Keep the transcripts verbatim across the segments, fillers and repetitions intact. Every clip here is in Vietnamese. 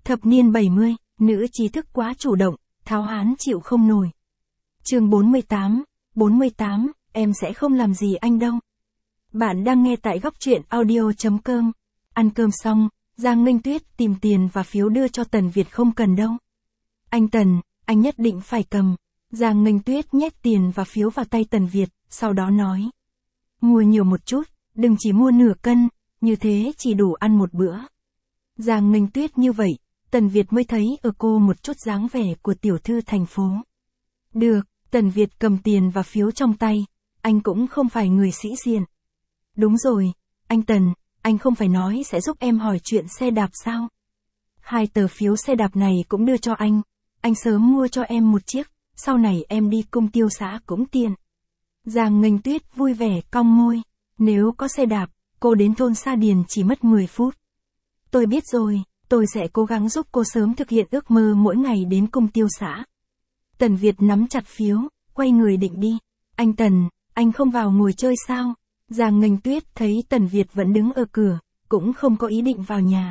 Thập niên bảy mươi, nữ trí thức quá chủ động, tháo hán chịu không nổi. Chương bốn mươi tám, bốn mươi tám, em sẽ không làm gì anh đâu. Bạn đang nghe tại góc truyện audio chấm com. Ăn cơm xong, Giang Nghênh Tuyết tìm tiền và phiếu đưa cho Tần Việt không cần đâu. Anh Tần, anh nhất định phải cầm. Giang Nghênh Tuyết nhét tiền và phiếu vào tay Tần Việt, sau đó nói. Mua nhiều một chút, đừng chỉ mua nửa cân, như thế chỉ đủ ăn một bữa. Giang Nghênh Tuyết như vậy, Tần Việt mới thấy ở cô một chút dáng vẻ của tiểu thư thành phố. Được, Tần Việt cầm tiền và phiếu trong tay, anh cũng không phải người sĩ diện. Đúng rồi, anh Tần, anh không phải nói sẽ giúp em hỏi chuyện xe đạp sao? Hai tờ phiếu xe đạp này cũng đưa cho anh, anh sớm mua cho em một chiếc, sau này em đi cung tiêu xã cũng tiện. Giang Nghênh Tuyết vui vẻ cong môi, nếu có xe đạp, cô đến thôn Sa Điền chỉ mất mười phút. Tôi biết rồi, tôi sẽ cố gắng giúp cô sớm thực hiện ước mơ mỗi ngày đến cung tiêu xã. Tần Việt nắm chặt phiếu, quay người định đi. Anh Tần, anh không vào ngồi chơi sao? Giang Nghênh Tuyết thấy Tần Việt vẫn đứng ở cửa, cũng không có ý định vào nhà.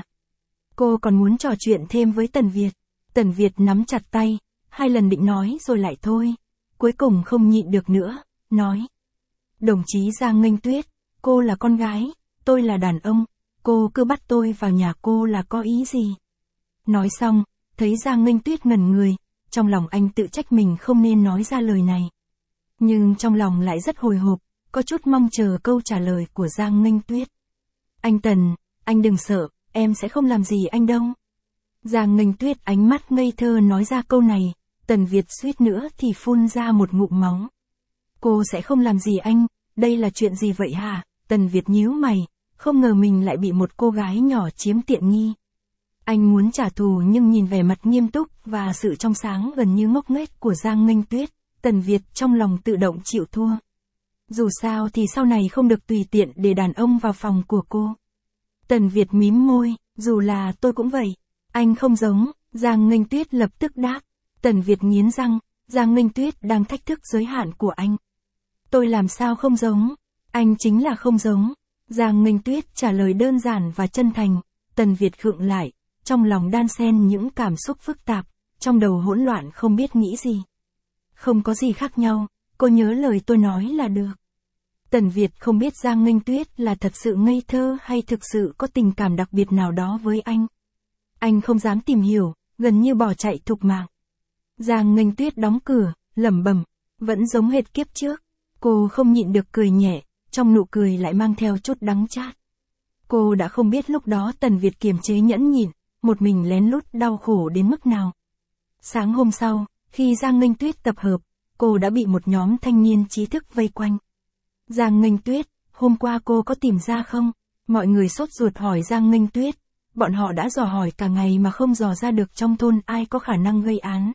Cô còn muốn trò chuyện thêm với Tần Việt. Tần Việt nắm chặt tay, hai lần định nói rồi lại thôi. Cuối cùng không nhịn được nữa, nói. Đồng chí Giang Nghênh Tuyết, cô là con gái, tôi là đàn ông, cô cứ bắt tôi vào nhà cô là có ý gì? Nói xong, thấy Giang Nghênh Tuyết ngẩn người, trong lòng anh tự trách mình không nên nói ra lời này. Nhưng trong lòng lại rất hồi hộp, có chút mong chờ câu trả lời của Giang Nghênh Tuyết. Anh Tần, anh đừng sợ, em sẽ không làm gì anh đâu. Giang Nghênh Tuyết ánh mắt ngây thơ nói ra câu này, Tần Việt suýt nữa thì phun ra một ngụm máu. Cô sẽ không làm gì anh, đây là chuyện gì vậy hả? Tần Việt nhíu mày, không ngờ mình lại bị một cô gái nhỏ chiếm tiện nghi. Anh muốn trả thù nhưng nhìn vẻ mặt nghiêm túc và sự trong sáng gần như ngốc nghếch của Giang Nghênh Tuyết, Tần Việt trong lòng tự động chịu thua. Dù sao thì sau này không được tùy tiện để đàn ông vào phòng của cô. Tần Việt mím môi, dù là tôi cũng vậy. Anh không giống, Giang Nghênh Tuyết lập tức đáp. Tần Việt nghiến răng, Giang Nghênh Tuyết đang thách thức giới hạn của anh. Tôi làm sao không giống? Anh chính là không giống. Giang Nghênh Tuyết trả lời đơn giản và chân thành. Tần Việt khựng lại, trong lòng đan xen những cảm xúc phức tạp, trong đầu hỗn loạn không biết nghĩ gì. Không có gì khác nhau, cô nhớ lời tôi nói là được. Tần Việt không biết Giang Nghênh Tuyết là thật sự ngây thơ hay thực sự có tình cảm đặc biệt nào đó với anh. Anh không dám tìm hiểu, gần như bỏ chạy thục mạng. Giang Nghênh Tuyết đóng cửa, lẩm bẩm, vẫn giống hệt kiếp trước. Cô không nhịn được cười nhẹ, trong nụ cười lại mang theo chút đắng chát. Cô đã không biết lúc đó Tần Việt kiềm chế nhẫn nhịn, một mình lén lút đau khổ đến mức nào. Sáng hôm sau, khi Giang Nghênh Tuyết tập hợp, cô đã bị một nhóm thanh niên trí thức vây quanh. Giang Nghênh Tuyết, hôm qua cô có tìm ra không? Mọi người sốt ruột hỏi Giang Nghênh Tuyết. Bọn họ đã dò hỏi cả ngày mà không dò ra được trong thôn ai có khả năng gây án.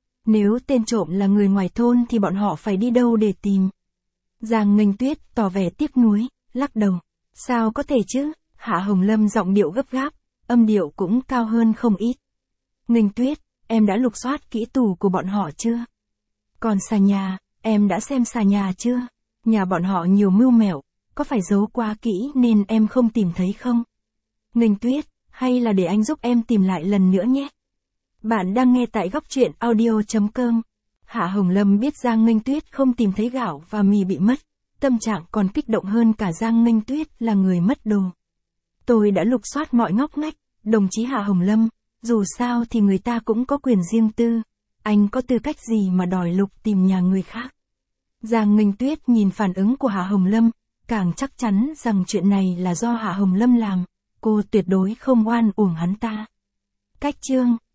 Nếu tên trộm là người ngoài thôn thì bọn họ phải đi đâu để tìm? Giang Nghênh Tuyết tỏ vẻ tiếc nuối, lắc đầu. Sao có thể chứ? Hạ Hồng Lâm giọng điệu gấp gáp, âm điệu cũng cao hơn không ít. Nghênh Tuyết, em đã lục soát kỹ tủ của bọn họ chưa? Còn xà nhà, em đã xem xà nhà chưa? Nhà bọn họ nhiều mưu mẹo, có phải giấu quá kỹ nên em không tìm thấy không? Nghênh Tuyết, hay là để anh giúp em tìm lại lần nữa nhé. Bạn đang nghe tại góc truyện audio chấm com. Hạ Hồng Lâm biết Giang Nghênh Tuyết không tìm thấy gạo và mì bị mất, tâm trạng còn kích động hơn cả Giang Nghênh Tuyết là người mất đồ. Tôi đã lục soát mọi ngóc ngách, đồng chí Hạ Hồng Lâm, dù sao thì người ta cũng có quyền riêng tư, anh có tư cách gì mà đòi lục tìm nhà người khác. Giang Nghênh Tuyết nhìn phản ứng của Hạ Hồng Lâm, càng chắc chắn rằng chuyện này là do Hạ Hồng Lâm làm, cô tuyệt đối không oan uổng hắn ta. Cách chương